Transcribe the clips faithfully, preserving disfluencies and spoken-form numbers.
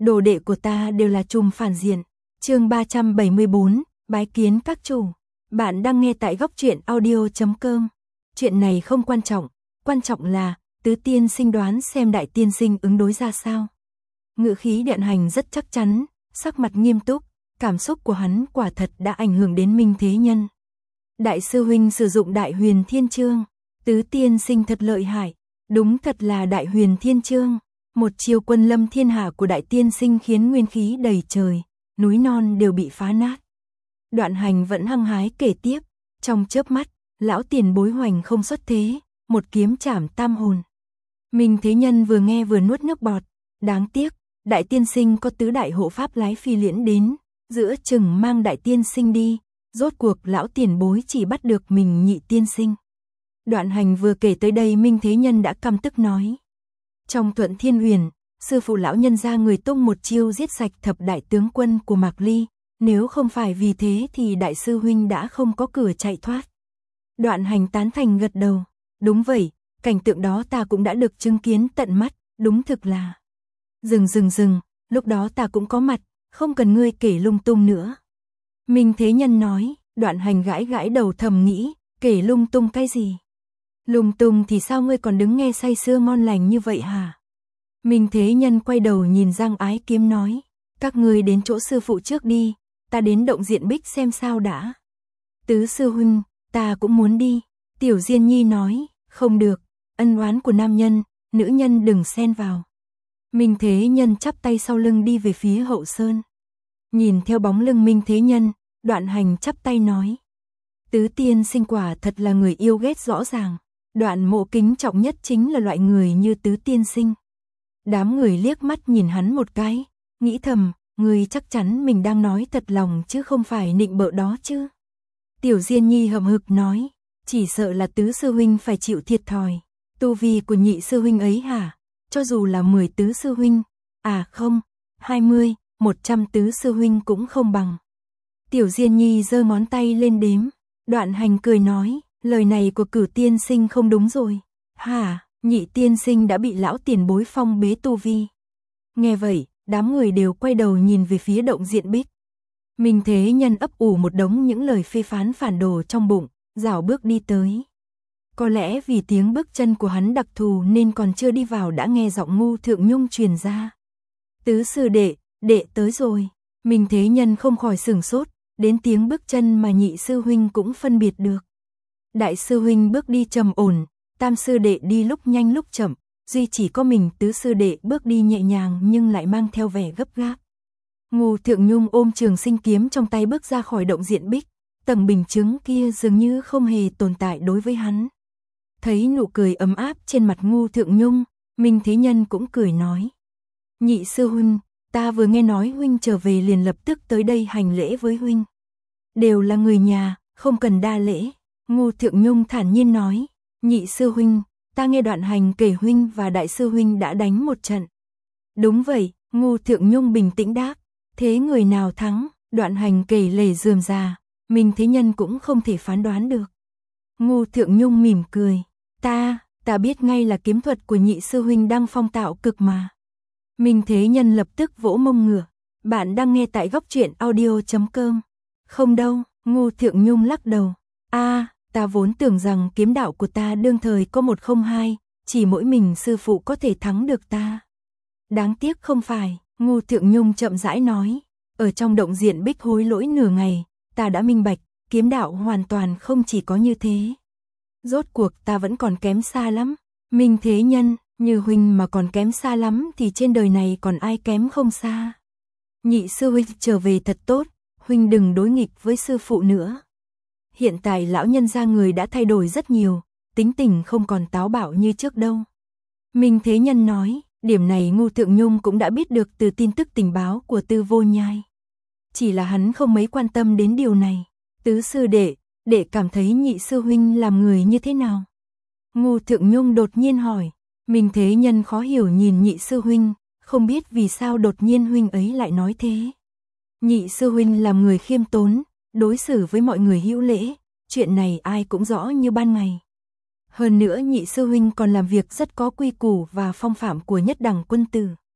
đồ đệ của ta đều là trùm phản diện. Chương ba trăm bảy mươi bốn, bái kiến các chủ. Bạn đang nghe tại góc truyện audio chấm com. Chuyện này không quan trọng, quan trọng là Tứ tiên sinh đoán xem đại tiên sinh ứng đối ra sao. Ngữ khí Điện Hành rất chắc chắn, sắc mặt nghiêm túc, cảm xúc của hắn quả thật đã ảnh hưởng đến Minh Thế Nhân. Đại sư huynh sử dụng Đại Huyền Thiên Chương, Tứ tiên sinh thật lợi hại, đúng thật là Đại Huyền Thiên Chương, một chiêu quân lâm thiên hạ của đại tiên sinh khiến nguyên khí đầy trời, núi non đều bị phá nát. Đoạn Hành vẫn hăng hái kể tiếp, trong chớp mắt, lão tiền bối hoành không xuất thế, một kiếm chảm tam hồn. Minh Thế Nhân vừa nghe vừa nuốt nước bọt, đáng tiếc, đại tiên sinh có tứ đại hộ pháp lái phi liễn đến, giữa chừng mang đại tiên sinh đi, rốt cuộc lão tiền bối chỉ bắt được mình nhị tiên sinh. Đoạn Hành vừa kể tới đây Minh Thế Nhân đã căm tức nói. Trong Thuận Thiên Huyền, sư phụ lão nhân ra người tung một chiêu giết sạch thập đại tướng quân của Mạc Ly, nếu không phải vì thế thì đại sư huynh đã không có cửa chạy thoát. Đoạn Hành tán thành gật đầu, đúng vậy, cảnh tượng đó ta cũng đã được chứng kiến tận mắt, đúng thực là. Dừng dừng dừng, lúc đó ta cũng có mặt, không cần ngươi kể lung tung nữa. Minh Thế Nhân nói, Đoạn Hành gãi gãi đầu thầm nghĩ, kể lung tung cái gì? Lung tung thì sao ngươi còn đứng nghe say sưa ngon lành như vậy hả? Minh Thế Nhân quay đầu nhìn Giang Ái Kiếm nói, các ngươi đến chỗ sư phụ trước đi, ta đến động diện bích xem sao đã. Tứ sư huynh, ta cũng muốn đi. Tiểu Diên Nhi nói, không được, ân oán của nam nhân, nữ nhân đừng xen vào. Minh Thế Nhân chắp tay sau lưng đi về phía hậu sơn. Nhìn theo bóng lưng Minh Thế Nhân, Đoạn Hành chắp tay nói. Tứ tiên sinh quả thật là người yêu ghét rõ ràng. Đoạn Mộ kính trọng nhất chính là loại người như tứ tiên sinh. Đám người liếc mắt nhìn hắn một cái, nghĩ thầm, người chắc chắn mình đang nói thật lòng chứ không phải nịnh bợ đó chứ. Tiểu Diên Nhi hậm hực nói, chỉ sợ là tứ sư huynh phải chịu thiệt thòi. Tu vi của nhị sư huynh ấy hả? Cho dù là mười tứ sư huynh, à không, hai mươi, một trăm tứ sư huynh cũng không bằng. Tiểu Diên Nhi giơ ngón tay lên đếm, Đoạn Hành cười nói, lời này của Cửu tiên sinh không đúng rồi. Hả, nhị tiên sinh đã bị lão tiền bối phong bế tu vi. Nghe vậy, đám người đều quay đầu nhìn về phía động diện bích. Minh Thế Nhân ấp ủ một đống những lời phê phán phản đồ trong bụng, rảo bước đi tới. Có lẽ vì tiếng bước chân của hắn đặc thù nên còn chưa đi vào đã nghe giọng Ngu Thượng Nhung truyền ra. Tứ sư đệ, đệ tới rồi. Minh Thế Nhân không khỏi sửng sốt, đến tiếng bước chân mà nhị sư huynh cũng phân biệt được. Đại sư huynh bước đi trầm ổn, tam sư đệ đi lúc nhanh lúc chậm, duy chỉ có mình tứ sư đệ bước đi nhẹ nhàng nhưng lại mang theo vẻ gấp gáp. Ngu Thượng Nhung ôm Trường Sinh kiếm trong tay bước ra khỏi động diện bích, tầng bình chứng kia dường như không hề tồn tại đối với hắn. Thấy nụ cười ấm áp trên mặt Ngu Thượng Nhung, Minh Thế Nhân cũng cười nói. Nhị sư huynh, ta vừa nghe nói huynh trở về liền lập tức tới đây hành lễ với huynh. Đều là người nhà, không cần đa lễ. Ngu Thượng Nhung thản nhiên nói, nhị sư huynh, ta nghe Đoạn Hành kể huynh và đại sư huynh đã đánh một trận. Đúng vậy, Ngu Thượng Nhung bình tĩnh đáp, thế người nào thắng? Đoạn Hành kể lể rườm rà, Minh Thế Nhân cũng không thể phán đoán được. Ngu Thượng Nhung mỉm cười, ta, ta biết ngay là kiếm thuật của nhị sư huynh đang phong tạo cực mà. Minh Thế Nhân lập tức vỗ mông ngửa, bạn đang nghe tại góc truyện audio chấm com. Không đâu, Ngu Thượng Nhung lắc đầu, a, ta vốn tưởng rằng kiếm đạo của ta đương thời có một không hai, chỉ mỗi mình sư phụ có thể thắng được ta. Đáng tiếc không phải, Ngu Thượng Nhung chậm rãi nói, ở trong động diện bích hối lỗi nửa ngày, ta đã minh bạch, kiếm đạo hoàn toàn không chỉ có như thế. Rốt cuộc ta vẫn còn kém xa lắm. Minh Thế Nhân, như huynh mà còn kém xa lắm thì trên đời này còn ai kém không xa. Nhị sư huynh trở về thật tốt, huynh đừng đối nghịch với sư phụ nữa. Hiện tại lão nhân gia người đã thay đổi rất nhiều, tính tình không còn táo bạo như trước đâu. Minh Thế Nhân nói, điểm này Ngu Thượng Nhung cũng đã biết được từ tin tức tình báo của Tư Vô Nhai. Chỉ là hắn không mấy quan tâm đến điều này. Tứ sư đệ, đệ cảm thấy nhị sư huynh làm người như thế nào? Ngu Thượng Nhung đột nhiên hỏi. Minh Thế Nhân khó hiểu nhìn nhị sư huynh, không biết vì sao đột nhiên huynh ấy lại nói thế. Nhị sư huynh làm người khiêm tốn, đối xử với mọi người hữu lễ, chuyện này ai cũng rõ như ban ngày. Hơn nữa nhị sư huynh còn làm việc rất có quy củ và phong phạm của nhất đẳng quân tử.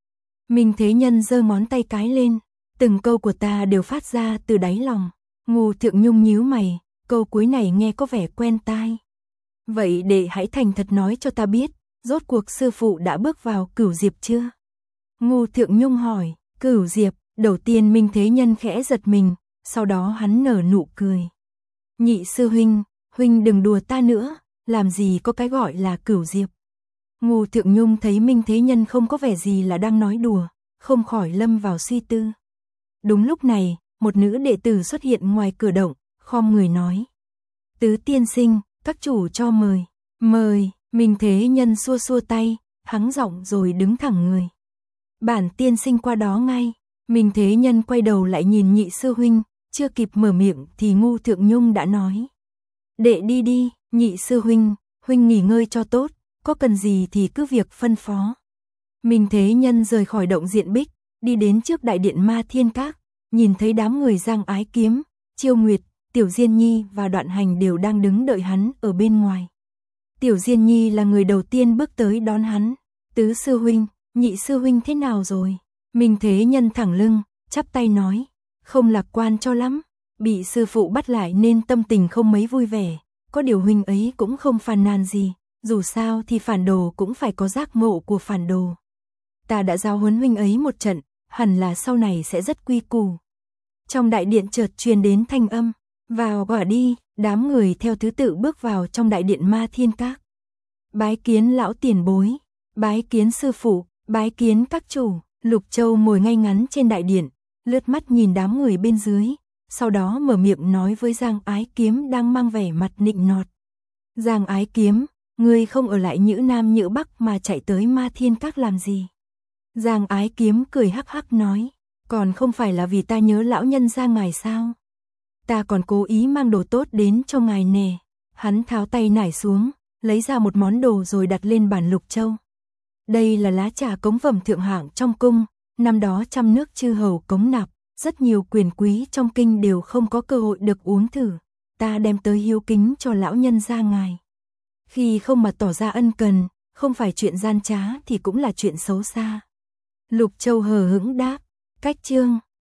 Minh Thế Nhân giơ ngón tay cái lên, từng câu của ta đều phát ra từ đáy lòng. Ngô Thượng Nhung nhíu mày, câu cuối này nghe có vẻ quen tai. Vậy đệ hãy thành thật nói cho ta biết, rốt cuộc sư phụ đã bước vào Cửu Diệp chưa? Ngô Thượng Nhung hỏi. Cửu Diệp, đầu tiên Minh Thế Nhân khẽ giật mình, sau đó hắn nở nụ cười. Nhị sư huynh, huynh đừng đùa ta nữa, làm gì có cái gọi là Cửu Diệp. Ngô Thượng Nhung thấy Minh Thế Nhân không có vẻ gì là đang nói đùa, không khỏi lâm vào suy tư. Đúng lúc này, một nữ đệ tử xuất hiện ngoài cửa động, khom người nói. Tứ tiên sinh, các chủ cho mời. Mời, Minh Thế Nhân xua xua tay, hắng giọng rồi đứng thẳng người. Bản tiên sinh qua đó ngay. Minh Thế Nhân quay đầu lại nhìn nhị sư huynh, chưa kịp mở miệng thì Ngô Thượng Nhung đã nói. Đệ đi đi, nhị sư huynh, huynh nghỉ ngơi cho tốt, có cần gì thì cứ việc phân phó. Minh Thế Nhân rời khỏi động diện bích, đi đến trước đại điện Ma Thiên Các, nhìn thấy đám người Giang Ái Kiếm, Chiêu Nguyệt, Tiểu Diên Nhi và Đoạn Hành đều đang đứng đợi hắn ở bên ngoài. Tiểu Diên Nhi là người đầu tiên bước tới đón hắn. Tứ sư huynh, nhị sư huynh thế nào rồi? Minh Thế Nhân thẳng lưng, chắp tay nói, không lạc quan cho lắm, bị sư phụ bắt lại nên tâm tình không mấy vui vẻ, có điều huynh ấy cũng không phàn nàn gì, dù sao thì phản đồ cũng phải có giác ngộ của phản đồ. Ta đã giáo huấn huynh ấy một trận, hẳn là sau này sẽ rất quy củ. Trong đại điện chợt truyền đến thanh âm, vào gọi đi, đám người theo thứ tự bước vào trong đại điện Ma Thiên Các. Bái kiến lão tiền bối, bái kiến sư phụ, bái kiến các chủ. Lục Châu ngồi ngay ngắn trên đại điện, lướt mắt nhìn đám người bên dưới, sau đó mở miệng nói với Giang Ái Kiếm đang mang vẻ mặt nịnh nọt. Giang Ái Kiếm, ngươi không ở lại Nhữ Nam Nhữ Bắc mà chạy tới Ma Thiên Các làm gì? Giang Ái Kiếm cười hắc hắc nói, còn không phải là vì ta nhớ lão nhân gia ngài sao? Ta còn cố ý mang đồ tốt đến cho ngài nè. Hắn tháo tay nải xuống, lấy ra một món đồ rồi đặt lên bàn Lục Châu. Đây là lá trà cống phẩm thượng hạng trong cung, năm đó trăm nước chư hầu cống nạp, rất nhiều quyền quý trong kinh đều không có cơ hội được uống thử. Ta đem tới hiếu kính cho lão nhân gia ngài. Khi không mà tỏ ra ân cần, không phải chuyện gian trá thì cũng là chuyện xấu xa. Lục Châu hờ hững đáp, cách chương.